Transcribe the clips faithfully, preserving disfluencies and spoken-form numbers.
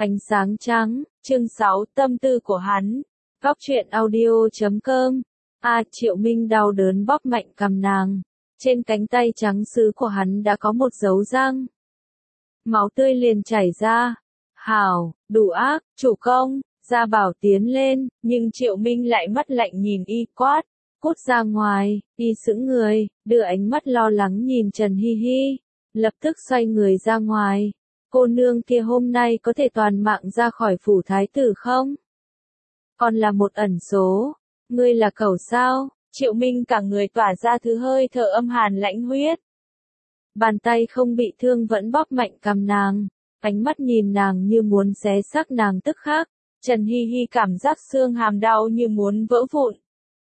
Ánh sáng trắng, chương sáu, tâm tư của hắn. Góc truyện audio chấm com. A Triệu Minh đau đớn bóp mạnh cằm nàng. Trên cánh tay trắng sứ của hắn đã có một dấu răng. Máu tươi liền chảy ra. Hảo, đủ ác, chủ công, Gia Bảo tiến lên, nhưng Triệu Minh lại mắt lạnh nhìn y quát. Cút ra ngoài, y sững người, đưa ánh mắt lo lắng nhìn Trần Hi Hi. Lập tức xoay người ra ngoài. Cô nương kia hôm nay có thể toàn mạng ra khỏi phủ thái tử không? Còn là một ẩn số. Ngươi là cẩu sao? Triệu Minh cả người tỏa ra thứ hơi thở âm hàn lãnh huyết. Bàn tay không bị thương vẫn bóp mạnh cằm nàng. Ánh mắt nhìn nàng như muốn xé xác nàng tức khắc. Trần Hi Hi cảm giác xương hàm đau như muốn vỡ vụn.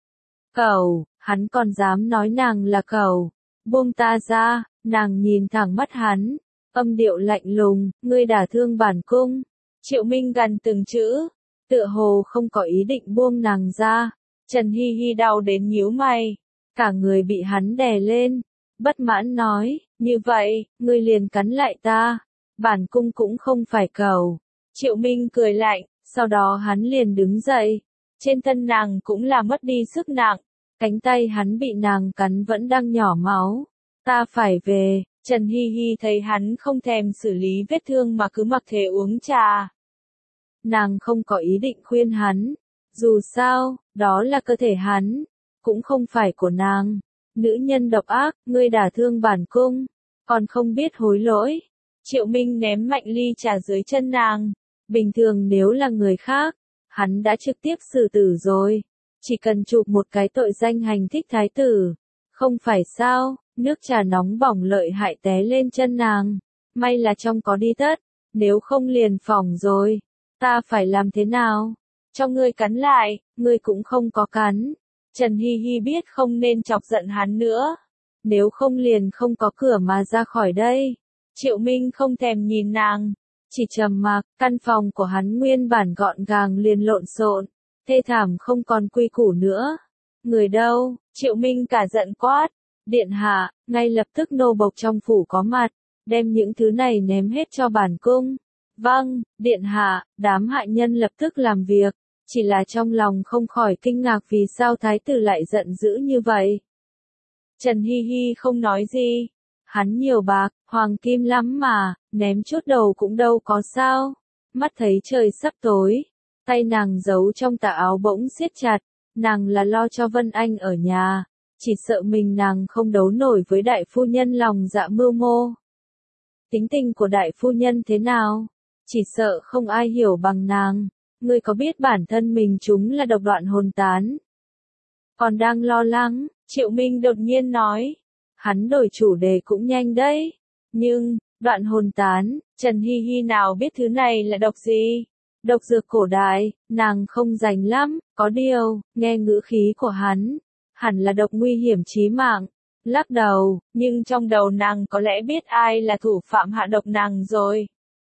Cẩu, hắn còn dám nói nàng là cẩu. Buông ta ra, nàng nhìn thẳng mắt hắn. Âm điệu lạnh lùng, ngươi đả thương bản cung. Triệu Minh gần từng chữ, tựa hồ không có ý định buông nàng ra. Trần Hi Hi đau đến nhíu mày, cả người bị hắn đè lên, bất mãn nói, như vậy, ngươi liền cắn lại ta. Bản cung cũng không phải cẩu. Triệu Minh cười lạnh, sau đó hắn liền đứng dậy. Trên thân nàng cũng là mất đi sức nặng, cánh tay hắn bị nàng cắn vẫn đang nhỏ máu. Ta phải về. Trần Hi Hi thấy hắn không thèm xử lý vết thương mà cứ mặc thế uống trà. Nàng không có ý định khuyên hắn. Dù sao, đó là cơ thể hắn, cũng không phải của nàng. Nữ nhân độc ác, ngươi đả thương bản cung, còn không biết hối lỗi. Triệu Minh ném mạnh ly trà dưới chân nàng. Bình thường nếu là người khác, hắn đã trực tiếp xử tử rồi. Chỉ cần chụp một cái tội danh hành thích thái tử. Không phải sao? Nước trà nóng bỏng lợi hại té lên chân nàng. May là trong có đi tất, nếu không liền phỏng rồi. Ta phải làm thế nào? Cho ngươi cắn lại, ngươi cũng không có cắn. Trần Hi Hi biết không nên chọc giận hắn nữa. Nếu không liền không có cửa mà ra khỏi đây. Triệu Minh không thèm nhìn nàng, chỉ trầm mặc. Căn phòng của hắn nguyên bản gọn gàng liền lộn xộn, thê thảm không còn quy củ nữa. Người đâu? Triệu Minh cả giận quát. Điện hạ, ngay lập tức nô bộc trong phủ có mặt, đem những thứ này ném hết cho bản cung. Vâng, điện hạ. Đám hạ nhân lập tức làm việc, chỉ là trong lòng không khỏi kinh ngạc vì sao thái tử lại giận dữ như vậy. Trần Hi Hi không nói gì. Hắn nhiều bạc, hoàng kim lắm mà, ném chút đầu cũng đâu có sao. Mắt thấy trời sắp tối, tay nàng giấu trong tà áo bỗng siết chặt, nàng là lo cho Vân Anh ở nhà. Chỉ sợ mình nàng không đấu nổi với đại phu nhân lòng dạ mưu mô. Tính tình của đại phu nhân thế nào? Chỉ sợ không ai hiểu bằng nàng. Ngươi có biết bản thân mình chúng là độc đoạn hồn tán? Còn đang lo lắng, Triệu Minh đột nhiên nói. Hắn đổi chủ đề cũng nhanh đấy. Nhưng, đoạn hồn tán, Trần Hi Hi nào biết thứ này là độc gì? Độc dược cổ đại, nàng không rành lắm, có điều, nghe ngữ khí của hắn. Hẳn là độc nguy hiểm chí mạng. Lắc đầu, nhưng trong đầu nàng có lẽ biết ai là thủ phạm hạ độc nàng rồi.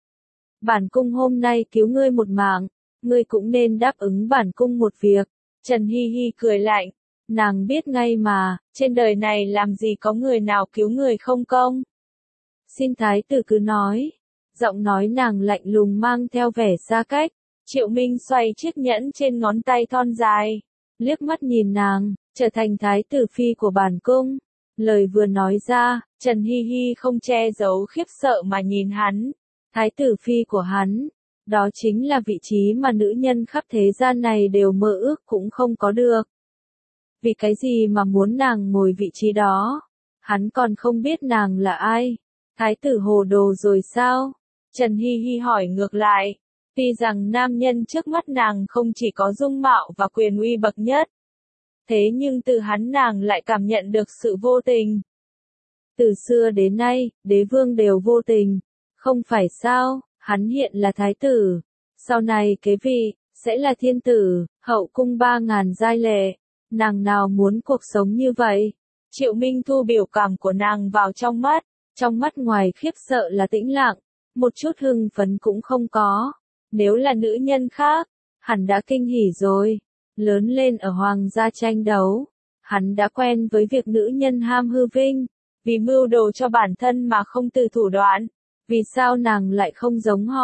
Bản cung hôm nay cứu ngươi một mạng, ngươi cũng nên đáp ứng bản cung một việc. Trần Hi Hi cười lạnh, nàng biết ngay mà, trên đời này làm gì có người nào cứu người không công. Xin thái tử cứ nói. Giọng nói nàng lạnh lùng mang theo vẻ xa cách. Triệu Minh xoay chiếc nhẫn trên ngón tay thon dài, liếc mắt nhìn nàng. Trở thành thái tử phi của bản cung. Lời vừa nói ra, Trần Hi Hi không che giấu khiếp sợ mà nhìn hắn. Thái tử phi của hắn, đó chính là vị trí mà nữ nhân khắp thế gian này đều mơ ước cũng không có được. Vì cái gì mà muốn nàng ngồi vị trí đó? Hắn còn không biết nàng là ai. Thái tử hồ đồ rồi sao? Trần Hi Hi hỏi ngược lại. Tuy rằng nam nhân trước mắt nàng không chỉ có dung mạo và quyền uy bậc nhất. Thế nhưng từ hắn nàng lại cảm nhận được sự vô tình. Từ xưa đến nay, đế vương đều vô tình. Không phải sao, hắn hiện là thái tử. Sau này kế vị, sẽ là thiên tử, hậu cung ba ngàn giai lệ. Nàng nào muốn cuộc sống như vậy? Triệu Minh thu biểu cảm của nàng vào trong mắt. Trong mắt ngoài khiếp sợ là tĩnh lặng. Một chút hưng phấn cũng không có. Nếu là nữ nhân khác, hẳn đã kinh hỉ rồi. Lớn lên ở hoàng gia tranh đấu, hắn đã quen với việc nữ nhân ham hư vinh, vì mưu đồ cho bản thân mà không từ thủ đoạn. Vì sao nàng lại không giống họ?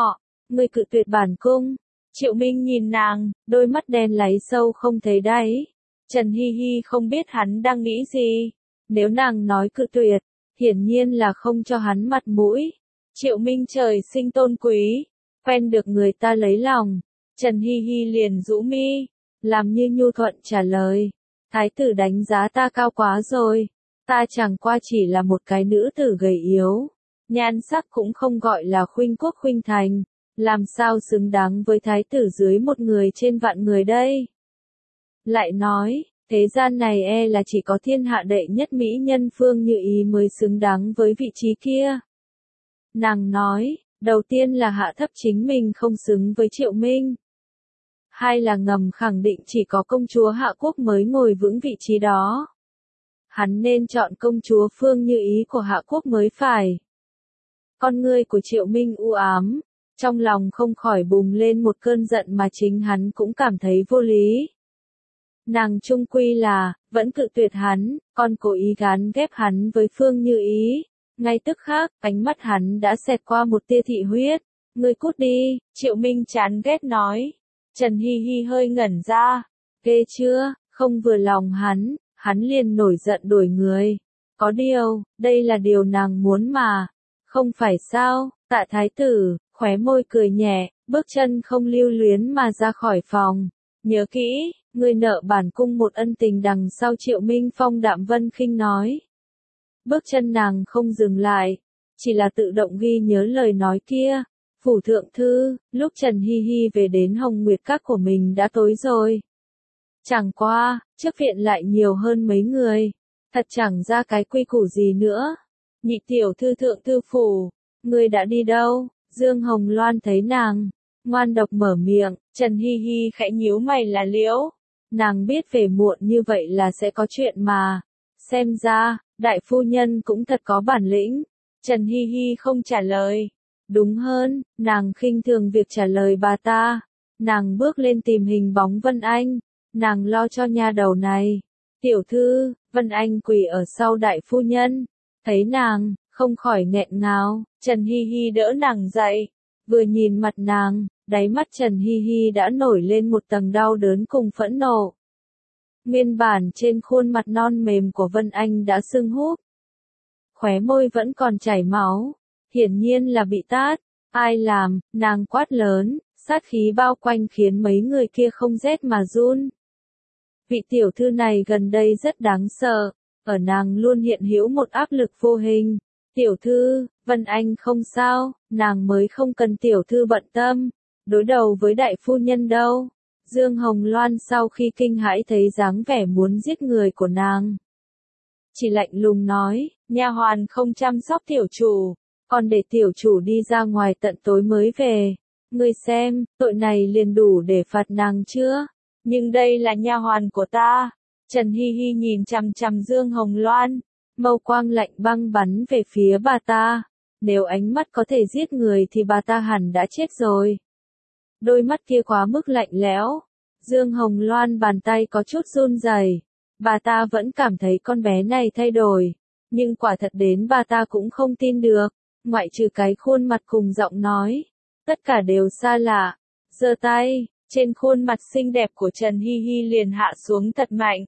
Ngươi cự tuyệt bản cung. Triệu Minh nhìn nàng, đôi mắt đen láy sâu không thấy đáy. Trần Hi Hi không biết hắn đang nghĩ gì. Nếu nàng nói cự tuyệt, hiển nhiên là không cho hắn mặt mũi. Triệu Minh trời sinh tôn quý, quen được người ta lấy lòng. Trần Hi Hi liền rũ mi, làm như nhu thuận trả lời. Thái tử đánh giá ta cao quá rồi. Ta chẳng qua chỉ là một cái nữ tử gầy yếu. Nhan sắc cũng không gọi là khuynh quốc khuynh thành. Làm sao xứng đáng với thái tử dưới một người trên vạn người đây? Lại nói, thế gian này e là chỉ có thiên hạ đệ nhất mỹ nhân Phương Như Ý mới xứng đáng với vị trí kia. Nàng nói, đầu tiên là hạ thấp chính mình không xứng với Triệu Minh. Hai là ngầm khẳng định chỉ có công chúa Hạ Quốc mới ngồi vững vị trí đó. Hắn nên chọn công chúa Phương Như Ý của Hạ Quốc mới phải. Con ngươi của Triệu Minh u ám, trong lòng không khỏi bùng lên một cơn giận mà chính hắn cũng cảm thấy vô lý. Nàng trung quy là, vẫn cự tuyệt hắn, còn cố ý gán ghép hắn với Phương Như Ý. Ngay tức khắc, ánh mắt hắn đã xẹt qua một tia thị huyết. Ngươi cút đi, Triệu Minh chán ghét nói. Trần Hi Hi hơi ngẩn ra. Ghê chưa, không vừa lòng hắn, hắn liền nổi giận đổi người. Có điều, đây là điều nàng muốn mà. Không phải sao, Tạ thái tử, khóe môi cười nhẹ, bước chân không lưu luyến mà ra khỏi phòng. Nhớ kỹ, ngươi nợ bản cung một ân tình đằng sau. Triệu Minh phong đạm vân khinh nói. Bước chân nàng không dừng lại, chỉ là tự động ghi nhớ lời nói kia. Phủ thượng thư, lúc Trần Hi Hi về đến Hồng Nguyệt Các của mình đã tối rồi. Chẳng qua, trước viện lại nhiều hơn mấy người. Thật chẳng ra cái quy củ gì nữa. Nhị tiểu thư thượng thư phủ, ngươi đã đi đâu? Dương Hồng Loan thấy nàng, ngoan độc mở miệng. Trần Hi Hi khẽ nhíu mày là liễu. Nàng biết về muộn như vậy là sẽ có chuyện mà. Xem ra, đại phu nhân cũng thật có bản lĩnh. Trần Hi Hi không trả lời. Đúng hơn, nàng khinh thường việc trả lời bà ta. Nàng bước lên tìm hình bóng Vân Anh. Nàng lo cho nha đầu này. Tiểu thư, Vân Anh quỳ ở sau đại phu nhân. Thấy nàng, không khỏi nghẹn ngào. Trần Hi Hi đỡ nàng dậy. Vừa nhìn mặt nàng, đáy mắt Trần Hi Hi đã nổi lên một tầng đau đớn cùng phẫn nộ. Nguyên bản trên khuôn mặt non mềm của Vân Anh đã sưng húp. Khóe môi vẫn còn chảy máu. Hiển nhiên là bị tát. Ai làm, nàng quát lớn, sát khí bao quanh khiến mấy người kia không rét mà run. Vị tiểu thư này gần đây rất đáng sợ. Ở nàng luôn hiện hữu một áp lực vô hình. Tiểu thư, Vân Anh không sao, nàng mới không cần tiểu thư bận tâm. Đối đầu với đại phu nhân đâu. Dương Hồng Loan sau khi kinh hãi thấy dáng vẻ muốn giết người của nàng. Chỉ lạnh lùng nói, nha hoàn không chăm sóc tiểu chủ, còn để tiểu chủ đi ra ngoài tận tối mới về. Ngươi xem, tội này liền đủ để phạt nàng chưa? Nhưng đây là nha hoàn của ta. Trần Hi Hi nhìn chằm chằm Dương Hồng Loan, mâu quang lạnh băng bắn về phía bà ta. Nếu ánh mắt có thể giết người thì bà ta hẳn đã chết rồi. Đôi mắt kia quá mức lạnh lẽo. Dương Hồng Loan bàn tay có chút run rẩy. Bà ta vẫn cảm thấy con bé này thay đổi. Nhưng quả thật đến bà ta cũng không tin được. Ngoại trừ cái khuôn mặt cùng giọng nói. Tất cả đều xa lạ. Giơ tay, trên khuôn mặt xinh đẹp của Trần Hi Hi liền hạ xuống thật mạnh.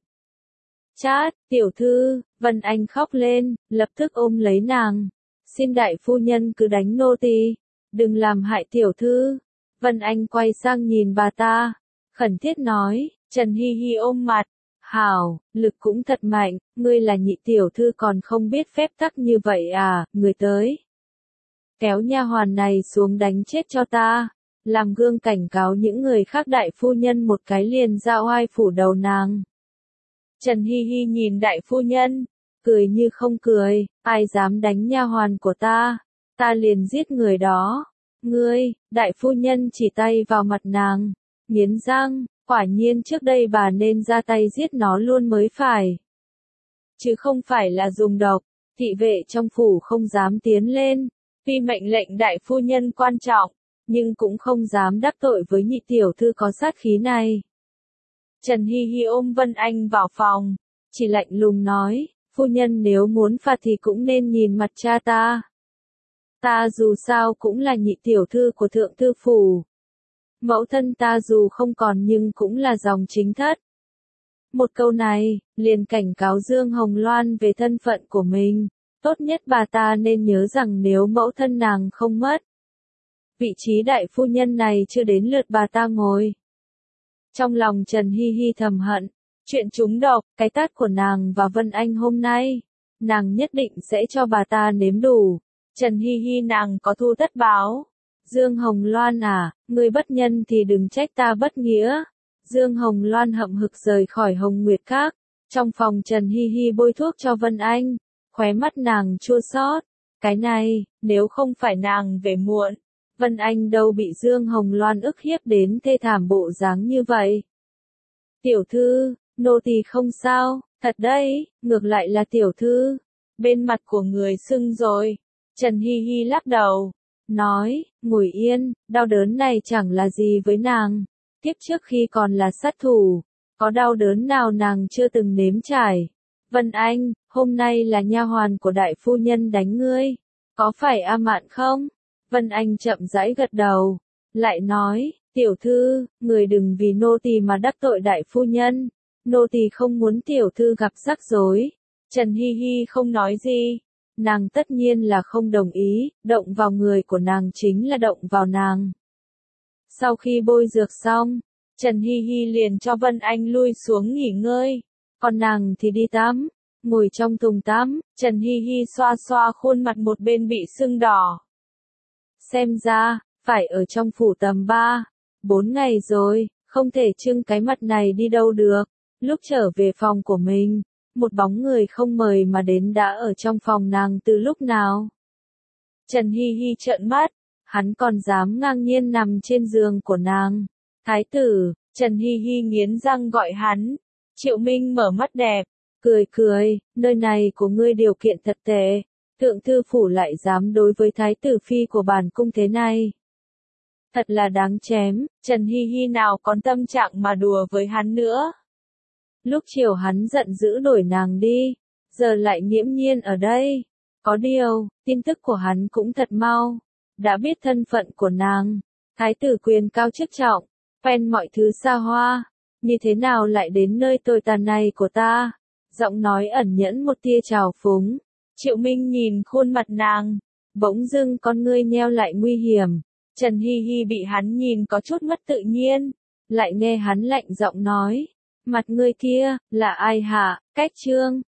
Chát, tiểu thư, Vân Anh khóc lên, lập tức ôm lấy nàng. Xin đại phu nhân cứ đánh nô tỳ, đừng làm hại tiểu thư. Vân Anh quay sang nhìn bà ta, khẩn thiết nói. Trần Hi Hi ôm mặt. Hảo, lực cũng thật mạnh, ngươi là nhị tiểu thư còn không biết phép tắc như vậy à, người tới. Kéo nha hoàn này xuống đánh chết cho ta. Làm gương cảnh cáo những người khác. Đại phu nhân một cái liền ra oai phủ đầu nàng. Trần Hi Hi nhìn đại phu nhân, cười như không cười, ai dám đánh nha hoàn của ta, ta liền giết người đó. Ngươi, đại phu nhân chỉ tay vào mặt nàng, nghiến răng, quả nhiên trước đây bà nên ra tay giết nó luôn mới phải. Chứ không phải là dùng độc. Thị vệ trong phủ không dám tiến lên, tuy mệnh lệnh đại phu nhân quan trọng, nhưng cũng không dám đắc tội với nhị tiểu thư có sát khí này. Trần Hi Hi ôm Vân Anh vào phòng, chỉ lạnh lùng nói, phu nhân nếu muốn phạt thì cũng nên nhìn mặt cha ta. Ta dù sao cũng là nhị tiểu thư của thượng thư phủ. Mẫu thân ta dù không còn nhưng cũng là dòng chính thất. Một câu này, liền cảnh cáo Dương Hồng Loan về thân phận của mình. Tốt nhất bà ta nên nhớ rằng nếu mẫu thân nàng không mất, vị trí đại phu nhân này chưa đến lượt bà ta ngồi. Trong lòng Trần Hi Hi thầm hận, chuyện trúng độc, cái tát của nàng và Vân Anh hôm nay, nàng nhất định sẽ cho bà ta nếm đủ. Trần Hi Hi nàng có thu tất báo. Dương Hồng Loan à, ngươi bất nhân thì đừng trách ta bất nghĩa. Dương Hồng Loan hậm hực rời khỏi Hồng Nguyệt Các. Trong phòng Trần Hi Hi bôi thuốc cho Vân Anh, khóe mắt nàng chua xót. Cái này, nếu không phải nàng về muộn, Vân Anh đâu bị Dương Hồng Loan ức hiếp đến thê thảm bộ dáng như vậy. Tiểu thư, nô tỳ không sao, thật đấy, ngược lại là tiểu thư. Bên mặt của người sưng rồi. Trần Hi Hi lắc đầu, nói, ngồi yên, đau đớn này chẳng là gì với nàng. Tiếp trước khi còn là sát thủ, có đau đớn nào nàng chưa từng nếm trải. Vân Anh, hôm nay là nha hoàn của đại phu nhân đánh ngươi, có phải A Mạn không? Vân Anh chậm rãi gật đầu, lại nói, tiểu thư, người đừng vì nô tỳ mà đắc tội đại phu nhân, nô tỳ không muốn tiểu thư gặp rắc rối. Trần Hi Hi không nói gì, nàng tất nhiên là không đồng ý, động vào người của nàng chính là động vào nàng. Sau khi bôi dược xong, Trần Hi Hi liền cho Vân Anh lui xuống nghỉ ngơi, còn nàng thì đi tắm. Ngồi trong thùng tắm, Trần Hi Hi xoa xoa khuôn mặt một bên bị sưng đỏ. Xem ra, phải ở trong phủ tầm ba, bốn ngày rồi, không thể trưng cái mặt này đi đâu được. Lúc trở về phòng của mình, một bóng người không mời mà đến đã ở trong phòng nàng từ lúc nào. Trần Hi Hi trợn mắt, hắn còn dám ngang nhiên nằm trên giường của nàng. Thái tử, Trần Hi Hi nghiến răng gọi hắn. Triệu Minh mở mắt đẹp, cười cười, nơi này của ngươi điều kiện thật tệ. Thượng thư phủ lại dám đối với thái tử phi của bản cung thế này. Thật là đáng chém, Trần Hi Hi nào còn tâm trạng mà đùa với hắn nữa. Lúc chiều hắn giận dữ đuổi nàng đi, giờ lại nghiễm nhiên ở đây. Có điều, tin tức của hắn cũng thật mau. Đã biết thân phận của nàng, thái tử quyền cao chức trọng, quen mọi thứ xa hoa, như thế nào lại đến nơi tồi tàn này của ta? Giọng nói ẩn nhẫn một tia trào phúng. Triệu Minh nhìn khuôn mặt nàng, bỗng dưng con ngươi nheo lại nguy hiểm. Trần Hi Hi bị hắn nhìn có chút mất tự nhiên, lại nghe hắn lạnh giọng nói, mặt ngươi kia, là ai hả? Cách Trương,